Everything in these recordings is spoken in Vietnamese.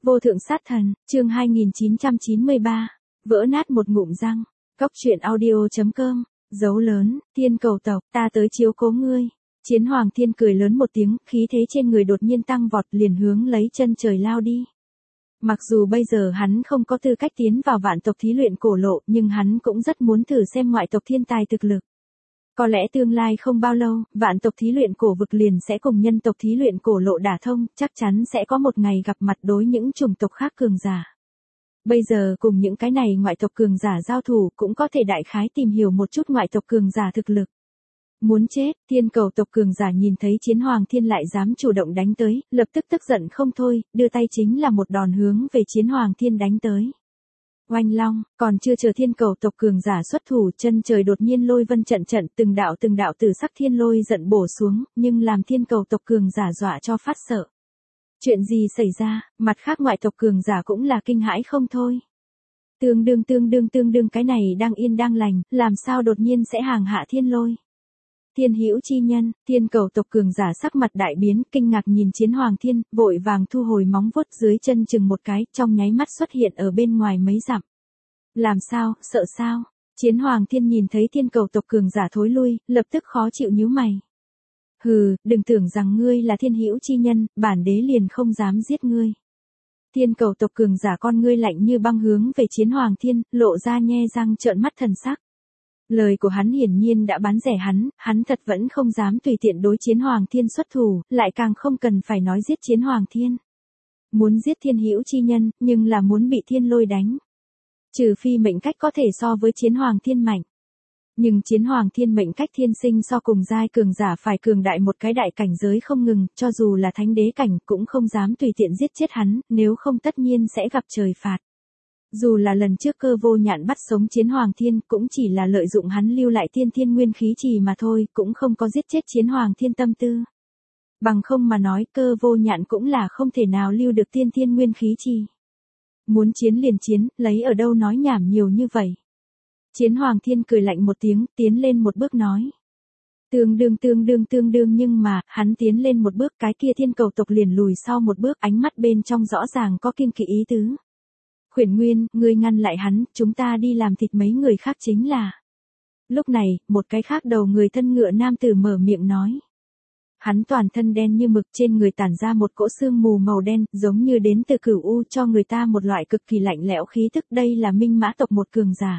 Vô thượng sát thần, chương 2993, vỡ nát một ngụm răng. Cốc truyện audio.com, dấu lớn, thiên cầu tộc, ta tới chiếu cố ngươi. Chiến Hoàng Thiên cười lớn một tiếng, khí thế trên người đột nhiên tăng vọt liền hướng lấy chân trời lao đi. Mặc dù bây giờ hắn không có tư cách tiến vào vạn tộc thí luyện cổ lộ, nhưng hắn cũng rất muốn thử xem ngoại tộc thiên tài thực lực. Có lẽ tương lai không bao lâu, vạn tộc thí luyện cổ vực liền sẽ cùng nhân tộc thí luyện cổ lộ đả thông, chắc chắn sẽ có một ngày gặp mặt đối những chủng tộc khác cường giả. Bây giờ cùng những cái này ngoại tộc cường giả giao thủ cũng có thể đại khái tìm hiểu một chút ngoại tộc cường giả thực lực. Muốn chết, thiên cầu tộc cường giả nhìn thấy Chiến Hoàng Thiên lại dám chủ động đánh tới, lập tức tức giận không thôi, đưa tay chính là một đòn hướng về Chiến Hoàng Thiên đánh tới. Oanh long, còn chưa chờ thiên cầu tộc cường giả xuất thủ, chân trời đột nhiên lôi vân trận trận, từng đạo tử sắc thiên lôi giận bổ xuống, nhưng làm thiên cầu tộc cường giả dọa cho phát sợ. Chuyện gì xảy ra, mặt khác ngoại tộc cường giả cũng là kinh hãi không thôi. Tương đương cái này đang yên đang lành, làm sao đột nhiên sẽ hàng hạ thiên lôi. Thiên hữu chi nhân, thiên cầu tộc cường giả sắc mặt đại biến, kinh ngạc nhìn Chiến Hoàng Thiên, vội vàng thu hồi móng vuốt dưới chân chừng một cái, trong nháy mắt xuất hiện ở bên ngoài mấy dặm. Làm sao, sợ sao? Chiến Hoàng Thiên nhìn thấy thiên cầu tộc cường giả thối lui, lập tức khó chịu nhíu mày. Hừ, đừng tưởng rằng ngươi là thiên hữu chi nhân, bản đế liền không dám giết ngươi. Thiên cầu tộc cường giả con ngươi lạnh như băng hướng về Chiến Hoàng Thiên, lộ ra nhe răng trợn mắt thần sắc. Lời của hắn hiển nhiên đã bán rẻ hắn thật vẫn không dám tùy tiện đối Chiến Hoàng Thiên xuất thủ, lại càng không cần phải nói giết Chiến Hoàng Thiên. Muốn giết thiên hữu chi nhân, nhưng là muốn bị thiên lôi đánh. Trừ phi mệnh cách có thể so với Chiến Hoàng Thiên mạnh. Nhưng Chiến Hoàng Thiên mệnh cách thiên sinh so cùng giai cường giả phải cường đại một cái đại cảnh giới không ngừng, cho dù là thánh đế cảnh cũng không dám tùy tiện giết chết hắn, nếu không tất nhiên sẽ gặp trời phạt. Dù là lần trước Cơ Vô Nhạn bắt sống Chiến Hoàng Thiên cũng chỉ là lợi dụng hắn lưu lại tiên thiên nguyên khí trì mà thôi, cũng không có giết chết Chiến Hoàng Thiên tâm tư. Bằng không mà nói Cơ Vô Nhạn cũng là không thể nào lưu được tiên thiên nguyên khí trì. Muốn chiến liền chiến, lấy ở đâu nói nhảm nhiều như vậy. Chiến Hoàng Thiên cười lạnh một tiếng, tiến lên một bước nói. Tương đương nhưng mà, hắn tiến lên một bước cái kia thiên cầu tộc liền lùi sau một bước, ánh mắt bên trong rõ ràng có kiêng kỵ ý tứ. Khuyển Nguyên, ngươi ngăn lại hắn, chúng ta đi làm thịt mấy người khác chính là. Lúc này, một cái khác đầu người thân ngựa nam tử mở miệng nói. Hắn toàn thân đen như mực, trên người tản ra một cỗ sương mù màu đen, giống như đến từ Cửu U, cho người ta một loại cực kỳ lạnh lẽo khí tức, đây là Minh Mã tộc một cường giả.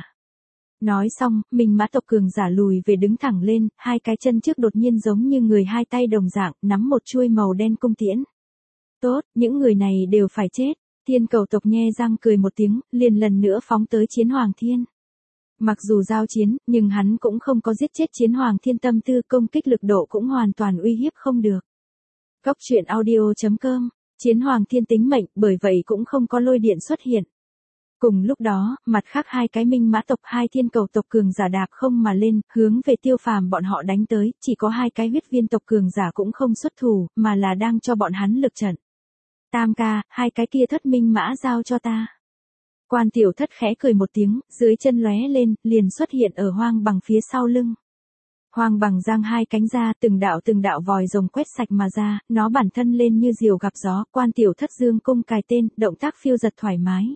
Nói xong, Minh Mã tộc cường giả lùi về đứng thẳng lên, hai cái chân trước đột nhiên giống như người hai tay đồng dạng, nắm một chuôi màu đen cung tiễn. Tốt, những người này đều phải chết. Thiên cầu tộc nhe răng cười một tiếng, liền lần nữa phóng tới Chiến Hoàng Thiên. Mặc dù giao chiến, nhưng hắn cũng không có giết chết Chiến Hoàng Thiên tâm tư, công kích lực độ cũng hoàn toàn uy hiếp không được. Cốc truyện audio.com, Chiến Hoàng Thiên tính mệnh, bởi vậy cũng không có lôi điện xuất hiện. Cùng lúc đó, mặt khác hai cái Minh Mã tộc, hai thiên cầu tộc cường giả đạp không mà lên, hướng về Tiêu Phàm bọn họ đánh tới, chỉ có hai cái huyết viên tộc cường giả cũng không xuất thủ, mà là đang cho bọn hắn lực trận. Tam ca, hai cái kia thất minh mã giao cho ta. Quan tiểu thất khẽ cười một tiếng, dưới chân lóe lên, liền xuất hiện ở Hoang Bằng phía sau lưng. Hoang Bằng giang hai cánh ra, từng đạo vòi rồng quét sạch mà ra, nó bản thân lên như diều gặp gió, quan tiểu thất dương cung cài tên, động tác phiêu giật thoải mái.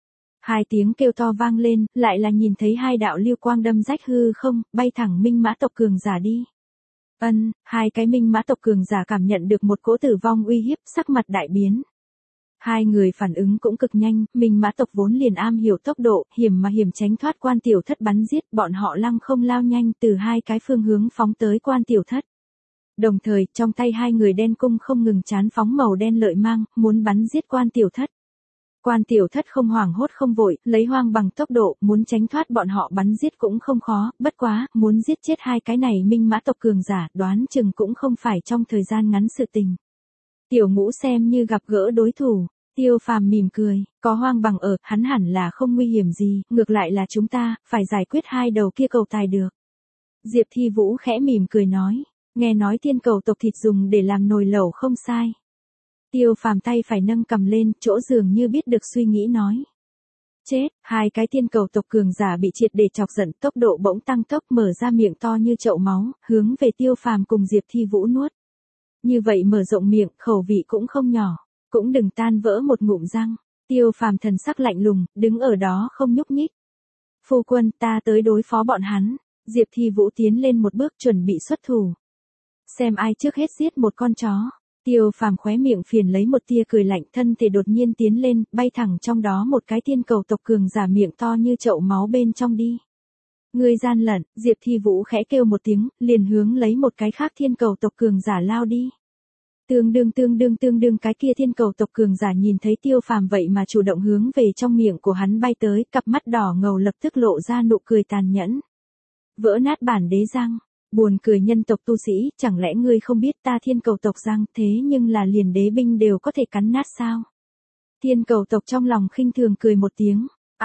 Hai tiếng kêu to vang lên, lại là nhìn thấy hai đạo lưu quang đâm rách hư không, bay thẳng Minh Mã tộc cường giả đi. Hai cái Minh Mã tộc cường giả cảm nhận được một cỗ tử vong uy hiếp, sắc mặt đại biến. Hai người phản ứng cũng cực nhanh, Minh Mã tộc vốn liền am hiểu tốc độ, hiểm tránh thoát quan tiểu thất bắn giết, bọn họ lăng không lao nhanh từ hai cái phương hướng phóng tới quan tiểu thất. Đồng thời, trong tay hai người đen cung không ngừng chán phóng màu đen lợi mang, muốn bắn giết quan tiểu thất. Quan tiểu thất không hoảng hốt không vội, lấy Hoang Bằng tốc độ, muốn tránh thoát bọn họ bắn giết cũng không khó, bất quá, muốn giết chết hai cái này Minh Mã tộc cường giả, đoán chừng cũng không phải trong thời gian ngắn sự tình. Tiểu Ngũ xem như gặp gỡ đối thủ, Tiêu Phàm mỉm cười, có Hoang Bằng ở, hắn hẳn là không nguy hiểm gì, ngược lại là chúng ta, phải giải quyết hai đầu kia cầu tài được. Diệp Thi Vũ khẽ mỉm cười nói, nghe nói thiên cầu tộc thịt dùng để làm nồi lẩu không sai. Tiêu Phàm tay phải nâng cầm lên, chỗ dường như biết được suy nghĩ nói. Chết, hai cái thiên cầu tộc cường giả bị triệt để chọc giận, tốc độ bỗng tăng tốc, mở ra miệng to như chậu máu, hướng về Tiêu Phàm cùng Diệp Thi Vũ nuốt. Như vậy mở rộng miệng, khẩu vị cũng không nhỏ. cũng đừng tan vỡ một ngụm răng. Tiêu Phàm thần sắc lạnh lùng, đứng ở đó không nhúc nhích. Phu quân, ta tới đối phó bọn hắn. Diệp Thi Vũ tiến lên một bước chuẩn bị xuất thủ. Xem ai trước hết giết một con chó. Tiêu Phàm khóe miệng phiền lấy một tia cười lạnh, thân thể đột nhiên tiến lên, bay thẳng trong đó một cái thiên cầu tộc cường giả miệng to như chậu máu bên trong đi. Ngươi gian lận, Diệp Thi Vũ khẽ kêu một tiếng, liền hướng lấy một cái khác thiên cầu tộc cường giả lao đi. Tương đương cái kia thiên cầu tộc cường giả nhìn thấy Tiêu Phàm vậy mà chủ động hướng về trong miệng của hắn bay tới, cặp mắt đỏ ngầu lập tức lộ ra nụ cười tàn nhẫn. Vỡ nát bản đế răng, buồn cười nhân tộc tu sĩ, chẳng lẽ ngươi không biết ta thiên cầu tộc răng thế nhưng là liền đế binh đều có thể cắn nát sao? Thiên cầu tộc trong lòng khinh thường cười một tiếng.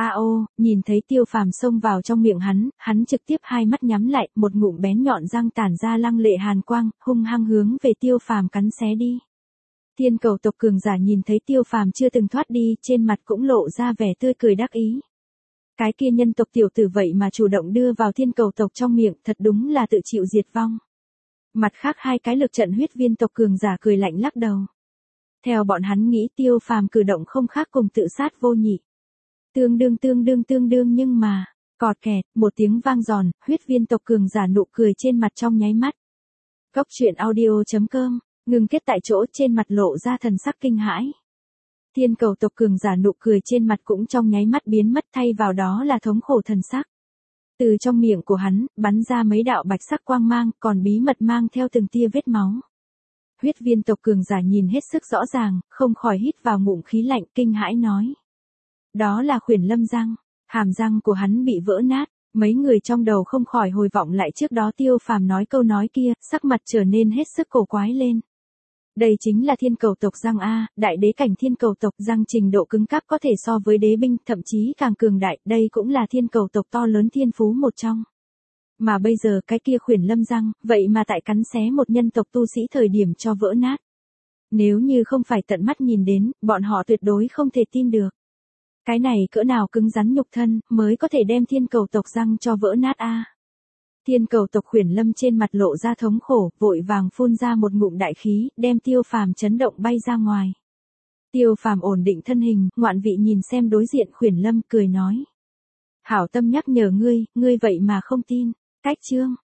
Nhìn thấy Tiêu Phàm xông vào trong miệng hắn trực tiếp hai mắt nhắm lại, một ngụm bén nhọn răng tản ra lăng lệ hàn quang, hung hăng hướng về Tiêu Phàm cắn xé đi. Thiên cầu tộc cường giả nhìn thấy Tiêu Phàm chưa từng thoát đi, trên mặt cũng lộ ra vẻ tươi cười đắc ý. Cái kia nhân tộc tiểu tử vậy mà chủ động đưa vào thiên cầu tộc trong miệng, thật đúng là tự chịu diệt vong. Mặt khác hai cái lực trận huyết viên tộc cường giả cười lạnh lắc đầu. Theo bọn hắn nghĩ Tiêu Phàm cử động không khác cùng tự sát vô nhị. Tương đương nhưng mà, cọt kẹt, một tiếng vang giòn, huyết viên tộc cường giả nụ cười trên mặt trong nháy mắt. Cốc truyện audio.com, ngừng kết tại chỗ, trên mặt lộ ra thần sắc kinh hãi. Thiên cầu tộc cường giả nụ cười trên mặt cũng trong nháy mắt biến mất, thay vào đó là thống khổ thần sắc. Từ trong miệng của hắn, bắn ra mấy đạo bạch sắc quang mang, còn bí mật mang theo từng tia vết máu. Huyết viên tộc cường giả nhìn hết sức rõ ràng, không khỏi hít vào ngụm khí lạnh, kinh hãi nói. Đó là Khuyển Lâm răng, hàm răng của hắn bị vỡ nát, mấy người trong đầu không khỏi hồi vọng lại trước đó Tiêu Phàm nói câu nói kia, sắc mặt trở nên hết sức cổ quái lên. Đây chính là thiên cầu tộc răng A, đại đế cảnh thiên cầu tộc răng trình độ cứng cáp có thể so với đế binh, thậm chí càng cường đại, đây cũng là thiên cầu tộc to lớn thiên phú một trong. Mà bây giờ cái kia Khuyển Lâm răng, vậy mà tại cắn xé một nhân tộc tu sĩ thời điểm cho vỡ nát. Nếu như không phải tận mắt nhìn đến, bọn họ tuyệt đối không thể tin được. Cái này cỡ nào cứng rắn nhục thân, mới có thể đem thiên cầu tộc răng cho vỡ nát a. Thiên cầu tộc Khuyển Lâm trên mặt lộ ra thống khổ, vội vàng phun ra một ngụm đại khí, đem Tiêu Phàm chấn động bay ra ngoài. Tiêu Phàm ổn định thân hình, ngoạn vị nhìn xem đối diện Khuyển Lâm, cười nói. Hảo tâm nhắc nhở ngươi, ngươi vậy mà không tin. Cách chương.